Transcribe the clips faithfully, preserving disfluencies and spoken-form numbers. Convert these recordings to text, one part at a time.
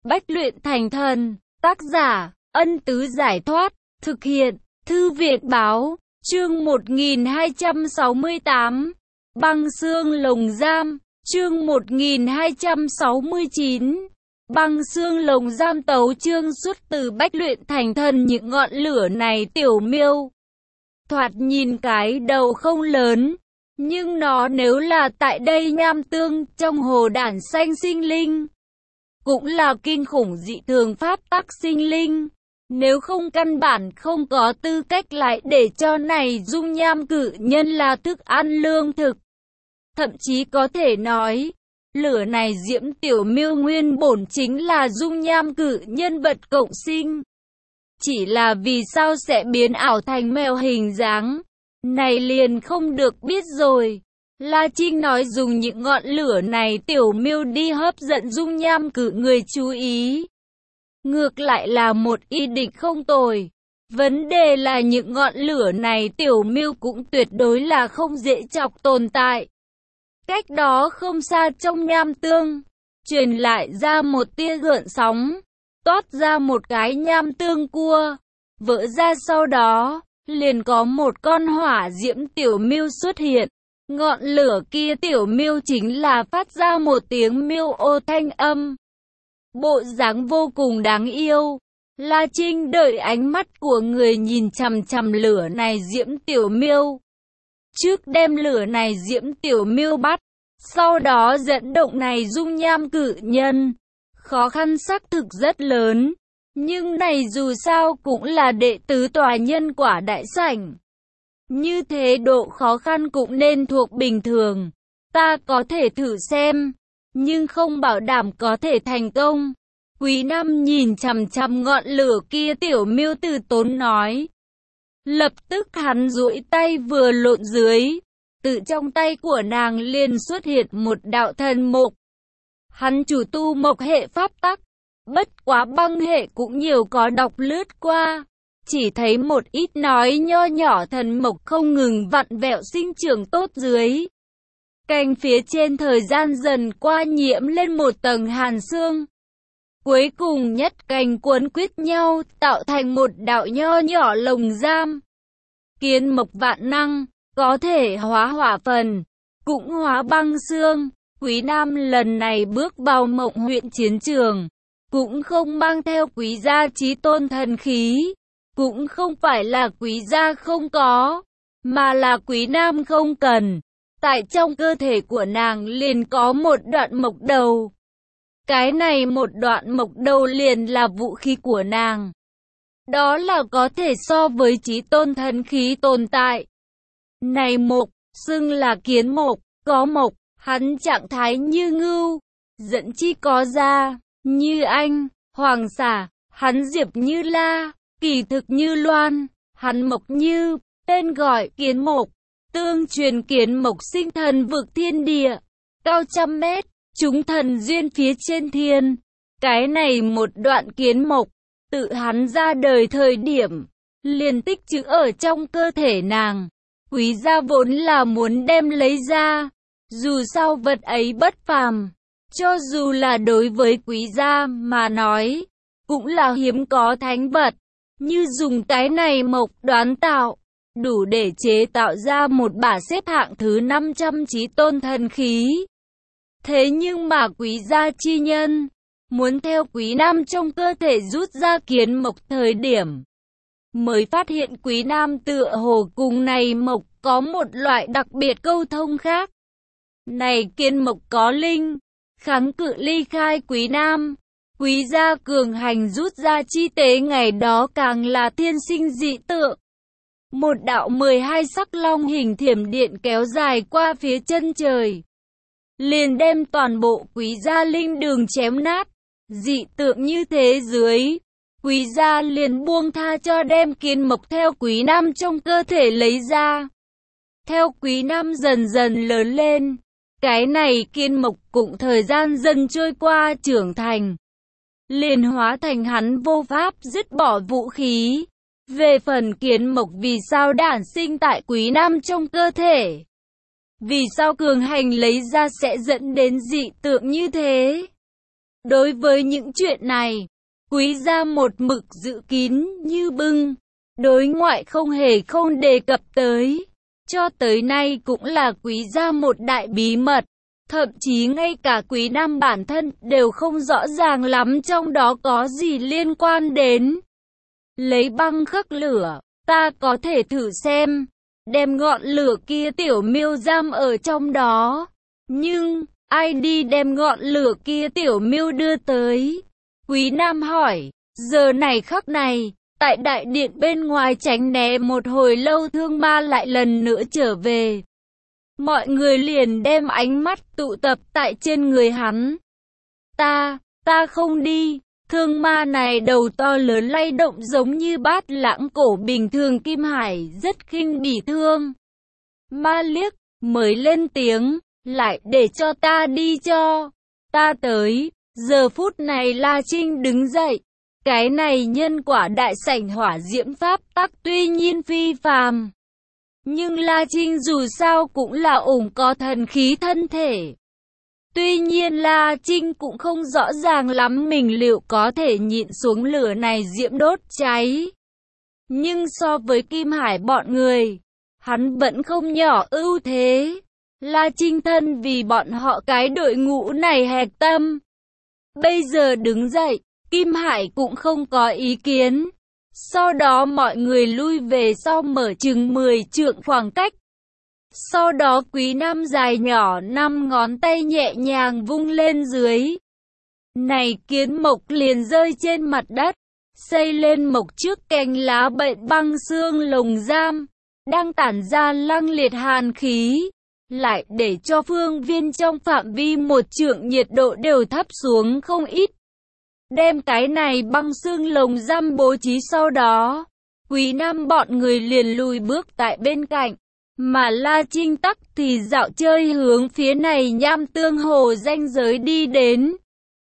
Bách luyện thành thần. Tác giả, Ân Tứ Giải Thoát. Thực hiện, Thư viện Báo. Chương một nghìn hai trăm sáu mươi tám. Băng xương lồng giam. Chương một nghìn hai trăm sáu mươi chín. Băng xương lồng giam. Tấu chương xuất từ Bách luyện thành thần. Những ngọn lửa này tiểu miêu thoạt nhìn cái đầu không lớn, nhưng nó nếu là tại đây nham tương trong hồ đản xanh sinh linh, cũng là kinh khủng dị thường pháp tắc sinh linh. Nếu không căn bản không có tư cách lại để cho này dung nham cự nhân là thức ăn lương thực. Thậm chí có thể nói, lửa này diễm tiểu miêu nguyên bổn chính là dung nham cự nhân vật cộng sinh. Chỉ là vì sao sẽ biến ảo thành mèo hình dáng, này liền không được biết rồi. La Trinh nói dùng những ngọn lửa này tiểu miêu đi hấp dẫn dung nham cự người chú ý, ngược lại là một ý định không tồi. Vấn đề là những ngọn lửa này tiểu miêu cũng tuyệt đối là không dễ chọc tồn tại. Cách đó không xa trong nham tương, truyền lại ra một tia gợn sóng, toát ra một cái nham tương cua, vỡ ra sau đó, liền có một con hỏa diễm tiểu miêu xuất hiện. Ngọn lửa kia tiểu miêu chính là phát ra một tiếng miêu ô thanh âm. Bộ dáng vô cùng đáng yêu. La Trinh đợi ánh mắt của người nhìn chằm chằm lửa này diễm tiểu miêu. Trước đem lửa này diễm tiểu miêu bắt, sau đó dẫn động này dung nham cự nhân. Khó khăn xác thực rất lớn, nhưng này dù sao cũng là đệ tứ tòa nhân quả đại sảnh. Như thế độ khó khăn cũng nên thuộc bình thường. Ta có thể thử xem, nhưng không bảo đảm có thể thành công. Quý Nam nhìn chằm chằm ngọn lửa kia tiểu miêu từ tốn nói. Lập tức hắn duỗi tay vừa lộn dưới, từ trong tay của nàng liền xuất hiện một đạo thần mộc. Hắn chủ tu mộc hệ pháp tắc, bất quá băng hệ cũng nhiều có đọc lướt qua. Chỉ thấy một ít nói nho nhỏ thần mộc không ngừng vặn vẹo sinh trưởng tốt dưới. Cành phía trên thời gian dần qua nhiễm lên một tầng hàn xương. Cuối cùng nhất cành quấn quýt nhau tạo thành một đạo nho nhỏ lồng giam. Kiến mộc vạn năng, có thể hóa hỏa phần, cũng hóa băng xương. Quý Nam lần này bước vào Mộng huyện chiến trường, cũng không mang theo quý gia chí tôn thần khí. Cũng không phải là quý gia không có, mà là Quý Nam không cần. Tại trong cơ thể của nàng liền có một đoạn mộc đầu. Cái này một đoạn mộc đầu liền là vũ khí của nàng. Đó là có thể so với chí tôn thần khí tồn tại. Này mộc, xưng là kiến mộc, có mộc, hắn trạng thái như ngưu, dẫn chi có da, như anh, hoàng xả, hắn diệp như la. Kỳ thực như loan, hắn mộc như, tên gọi kiến mộc, tương truyền kiến mộc sinh thần vực thiên địa, cao trăm mét, chúng thần duyên phía trên thiên. Cái này một đoạn kiến mộc, tự hắn ra đời thời điểm, liền tích trữ ở trong cơ thể nàng. Quý gia vốn là muốn đem lấy ra, dù sao vật ấy bất phàm, cho dù là đối với quý gia mà nói, cũng là hiếm có thánh vật. Như dùng cái này mộc đoán tạo, đủ để chế tạo ra một bả xếp hạng thứ năm trăm chí tôn thần khí. Thế nhưng mà quý gia chi nhân, muốn theo Quý Nam trong cơ thể rút ra kiến mộc thời điểm, mới phát hiện Quý Nam tựa hồ cùng này mộc có một loại đặc biệt câu thông khác. Này kiến mộc có linh, kháng cự ly khai Quý Nam. Quý gia cường hành rút ra chi tế ngày đó càng là thiên sinh dị tượng. Một đạo mười hai sắc long hình thiểm điện kéo dài qua phía chân trời, liền đem toàn bộ quý gia linh đường chém nát. Dị tượng như thế dưới, quý gia liền buông tha cho đem kiến mộc theo Quý Nam trong cơ thể lấy ra. Theo Quý Nam dần dần lớn lên, cái này kiến mộc cũng thời gian dần trôi qua trưởng thành, liền hóa thành hắn vô pháp dứt bỏ vũ khí. Về phần kiến mộc vì sao đản sinh tại Quý Nam trong cơ thể, vì sao cường hành lấy ra sẽ dẫn đến dị tượng như thế, Đối với những chuyện này, Quý gia một mực giữ kín như bưng, đối ngoại không hề không đề cập tới. Cho tới nay cũng là Quý gia một đại bí mật, thậm chí ngay cả Quý Nam bản thân đều không rõ ràng lắm trong đó có gì liên quan đến. Lấy băng khắc lửa, ta có thể thử xem, đem ngọn lửa kia tiểu miêu giam ở trong đó. Nhưng, ai đi đem ngọn lửa kia tiểu miêu đưa tới? Quý Nam hỏi, giờ này khắc này, tại đại điện bên ngoài tránh né một hồi lâu Thương Ma lại lần nữa trở về. Mọi người liền đem ánh mắt tụ tập tại trên người hắn. Ta, ta không đi. Thương Ma này đầu to lớn lay động giống như bát lãng cổ bình thường. Kim Hải rất khinh bỉ Thương Ma liếc, mới lên tiếng, lại để cho ta đi cho. Ta tới. Giờ phút này La Trinh đứng dậy. Cái này nhân quả đại sảnh hỏa diễm pháp tắc tuy nhiên phi phàm. Nhưng La Trinh dù sao cũng là ủng có thần khí thân thể. Tuy nhiên La Trinh cũng không rõ ràng lắm mình liệu có thể nhịn xuống lửa này diễm đốt cháy. Nhưng so với Kim Hải bọn người, hắn vẫn không nhỏ ưu thế. La Trinh thân vì bọn họ cái đội ngũ này hẹp tâm. Bây giờ đứng dậy, Kim Hải cũng không có ý kiến. Sau đó mọi người lui về sau mở chừng mười trượng khoảng cách. Sau đó Quý Nam dài nhỏ năm ngón tay nhẹ nhàng vung lên dưới. Này kiến mộc liền rơi trên mặt đất, xây lên mộc trước cành lá bệnh băng xương lồng giam, đang tản ra lăng liệt hàn khí. Lại để cho phương viên trong phạm vi một trượng nhiệt độ đều thấp xuống không ít. Đem cái này băng xương lồng giam bố trí sau đó, Quý Nam bọn người liền lùi bước tại bên cạnh, mà La Trinh tắc thì dạo chơi hướng phía này Nham Tương Hồ ranh giới đi đến.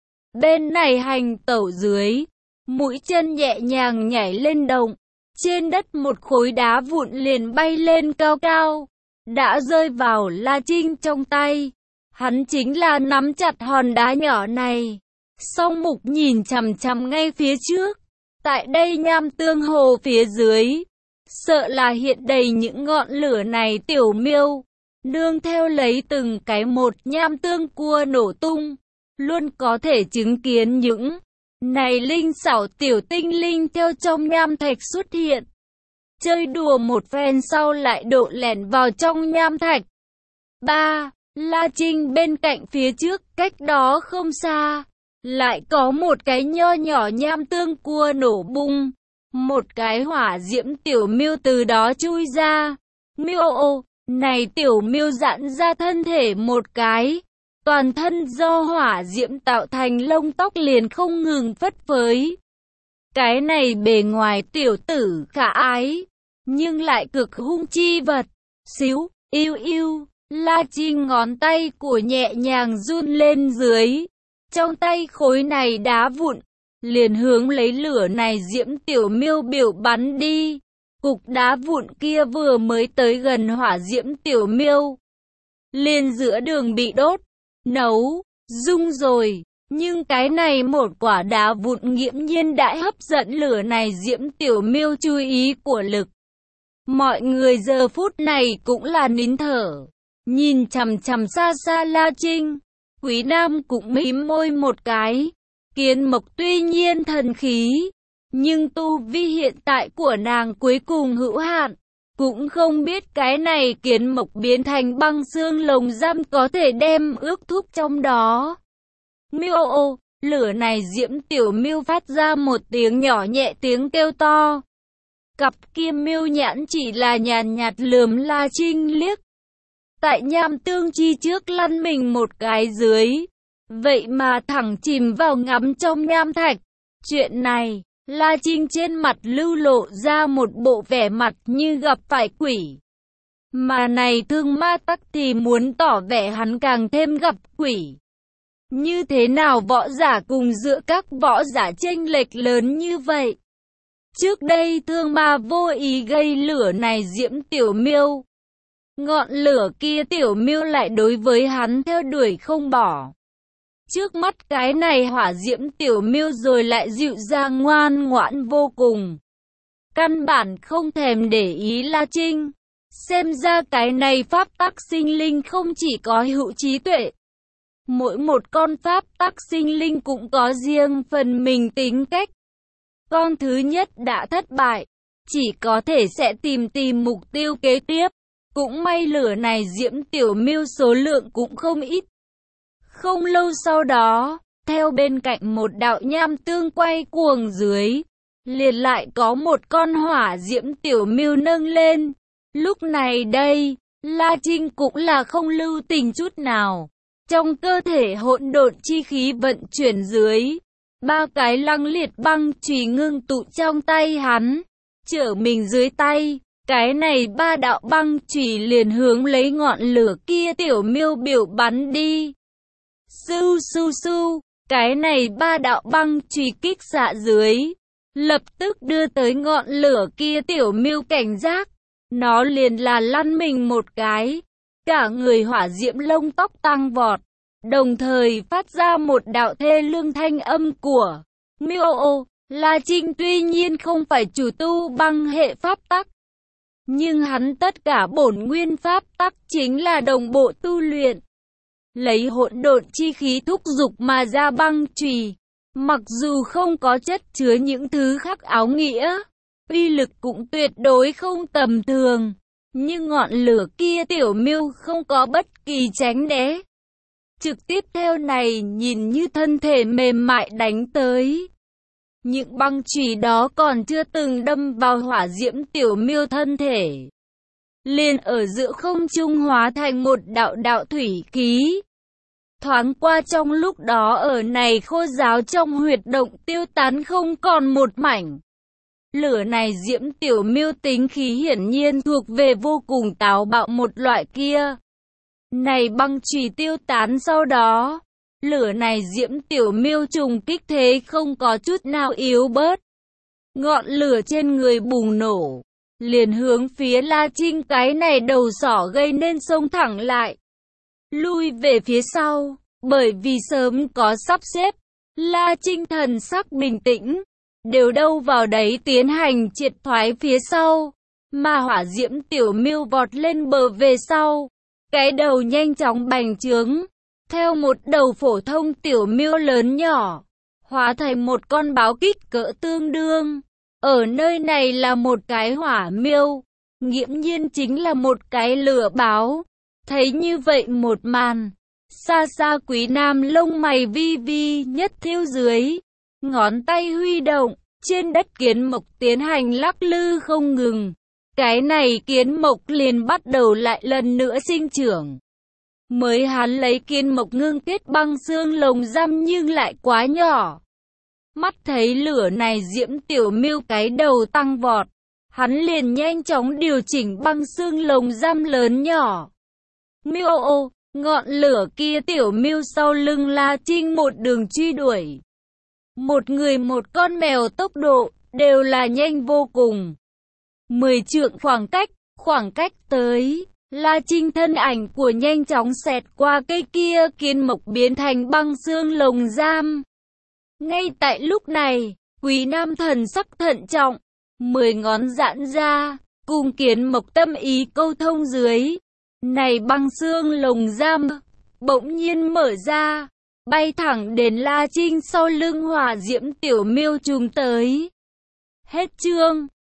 Bên này hành tẩu dưới, mũi chân nhẹ nhàng nhảy lên đồng, trên đất một khối đá vụn liền bay lên cao cao, đã rơi vào La Trinh trong tay. Hắn chính là nắm chặt hòn đá nhỏ này. Song mục nhìn chằm chằm ngay phía trước. Tại đây Nham Tương Hồ phía dưới, sợ là hiện đầy những ngọn lửa này tiểu miêu. Nương theo lấy từng cái một nham tương cua nổ tung. Luôn có thể chứng kiến những này linh xảo tiểu tinh linh theo trong nham thạch xuất hiện. Chơi đùa một phen sau lại độ lẻn vào trong nham thạch. ba. La Trinh bên cạnh phía trước, cách đó không xa, lại có một cái nho nhỏ nham tương cua nổ bung. Một cái hỏa diễm tiểu miêu từ đó chui ra. Miêu ô, này tiểu miêu giãn ra thân thể một cái. Toàn thân do hỏa diễm tạo thành lông tóc liền không ngừng phất phới. Cái này bề ngoài tiểu tử khả ái, nhưng lại cực hung chi vật. Xíu, yêu yêu, La Trinh ngón tay của nhẹ nhàng run lên dưới. Trong tay khối này đá vụn, liền hướng lấy lửa này diễm tiểu miêu biểu bắn đi. Cục đá vụn kia vừa mới tới gần hỏa diễm tiểu miêu, liền giữa đường bị đốt, nấu, rung rồi. Nhưng cái này một quả đá vụn nghiễm nhiên đã hấp dẫn lửa này diễm tiểu miêu chú ý của lực. Mọi người giờ phút này cũng là nín thở, nhìn chằm chằm xa xa La Trinh. Quý Nam cũng mím môi một cái. Kiến mộc tuy nhiên thần khí, nhưng tu vi hiện tại của nàng cuối cùng hữu hạn. Cũng không biết cái này kiến mộc biến thành băng xương lồng giam có thể đem ước thúc trong đó. Miêu ô, lửa này diễm tiểu miêu phát ra một tiếng nhỏ nhẹ tiếng kêu to. Cặp kia miêu nhãn chỉ là nhàn nhạt lườm La Trinh liếc. Tại nham tương chi trước lăn mình một cái dưới. Vậy mà thẳng chìm vào ngắm trong nham thạch. Chuyện này, La Trinh trên mặt lưu lộ ra một bộ vẻ mặt như gặp phải quỷ. Mà này Thương Ma tắc thì muốn tỏ vẻ hắn càng thêm gặp quỷ. Như thế nào võ giả cùng giữa các võ giả chênh lệch lớn như vậy? Trước đây Thương Ma vô ý gây lửa này diễm tiểu miêu. Ngọn lửa kia tiểu miêu lại đối với hắn theo đuổi không bỏ. Trước mắt cái này hỏa diễm tiểu miêu rồi lại dịu dàng ngoan ngoãn vô cùng. Căn bản không thèm để ý La Trinh. Xem ra cái này pháp tắc sinh linh không chỉ có hữu trí tuệ. Mỗi một con pháp tắc sinh linh cũng có riêng phần mình tính cách. Con thứ nhất đã thất bại, chỉ có thể sẽ tìm tìm mục tiêu kế tiếp. Cũng may lửa này diễm tiểu miêu số lượng cũng không ít. Không lâu sau đó, theo bên cạnh một đạo nham tương quay cuồng dưới, liền lại có một con hỏa diễm tiểu miêu nâng lên. Lúc này đây, La Trinh cũng là không lưu tình chút nào. Trong cơ thể hỗn độn chi khí vận chuyển dưới, ba cái lăng liệt băng chùy ngưng tụ trong tay hắn, trở mình dưới tay. Cái này ba đạo băng chùy liền hướng lấy ngọn lửa kia tiểu miêu biểu bắn đi. Su su su, cái này ba đạo băng chùy kích xạ dưới, lập tức đưa tới ngọn lửa kia tiểu miêu cảnh giác. Nó liền là lăn mình một cái, cả người hỏa diễm lông tóc tăng vọt, đồng thời phát ra một đạo thê lương thanh âm của miêu. La Trinh tuy nhiên không phải chủ tu băng hệ pháp tắc, nhưng hắn tất cả bổn nguyên pháp tắc chính là đồng bộ tu luyện. Lấy hỗn độn chi khí thúc dục mà ra băng chùy, mặc dù không có chất chứa những thứ khác áo nghĩa, uy lực cũng tuyệt đối không tầm thường. Nhưng ngọn lửa kia tiểu miêu không có bất kỳ tránh né. Trực tiếp theo này nhìn như thân thể mềm mại đánh tới. Những băng chùy đó còn chưa từng đâm vào hỏa diễm tiểu miêu thân thể, liền ở giữa không trung hóa thành một đạo đạo thủy khí. Thoáng qua trong lúc đó ở này khô giáo trong huyệt động tiêu tán không còn một mảnh. Lửa này diễm tiểu miêu tính khí hiển nhiên thuộc về vô cùng táo bạo một loại kia. Này băng chùy tiêu tán sau đó, lửa này diễm tiểu miêu trùng kích thế không có chút nào yếu bớt. Ngọn lửa trên người bùng nổ, liền hướng phía La Trinh cái này đầu sỏ gây nên xông thẳng lại. Lui về phía sau, bởi vì sớm có sắp xếp, La Trinh thần sắc bình tĩnh, đều đâu vào đấy tiến hành triệt thoái phía sau, mà hỏa diễm tiểu miêu vọt lên bờ về sau, cái đầu nhanh chóng bành trướng, theo một đầu phổ thông tiểu miêu lớn nhỏ, hóa thành một con báo kích cỡ tương đương. Ở nơi này là một cái hỏa miêu, nghiễm nhiên chính là một cái lửa báo. Thấy như vậy một màn, xa xa Quý Nam lông mày vi vi nhất thiêu dưới, ngón tay huy động, trên đất kiến mộc tiến hành lắc lư không ngừng. Cái này kiến mộc liền bắt đầu lại lần nữa sinh trưởng. Mới hắn lấy kiến mộc ngưng kết băng xương lồng giam nhưng lại quá nhỏ. Mắt thấy lửa này diễm tiểu miêu cái đầu tăng vọt, hắn liền nhanh chóng điều chỉnh băng xương lồng giam lớn nhỏ. Miêu, ngọn lửa kia tiểu miêu sau lưng La Trinh một đường truy đuổi. Một người một con mèo tốc độ đều là nhanh vô cùng. Mười trượng khoảng cách, khoảng cách tới, La Trinh thân ảnh của nhanh chóng xẹt qua cây kia kiến mộc biến thành băng xương lồng giam. Ngay tại lúc này, Quý Nam thần sắc thận trọng, mười ngón giãn ra, cùng kiến mộc tâm ý câu thông dưới. Này băng xương lồng giam, bỗng nhiên mở ra, bay thẳng đến La Trinh sau lưng hỏa diễm tiểu miêu trùm tới. Hết chương.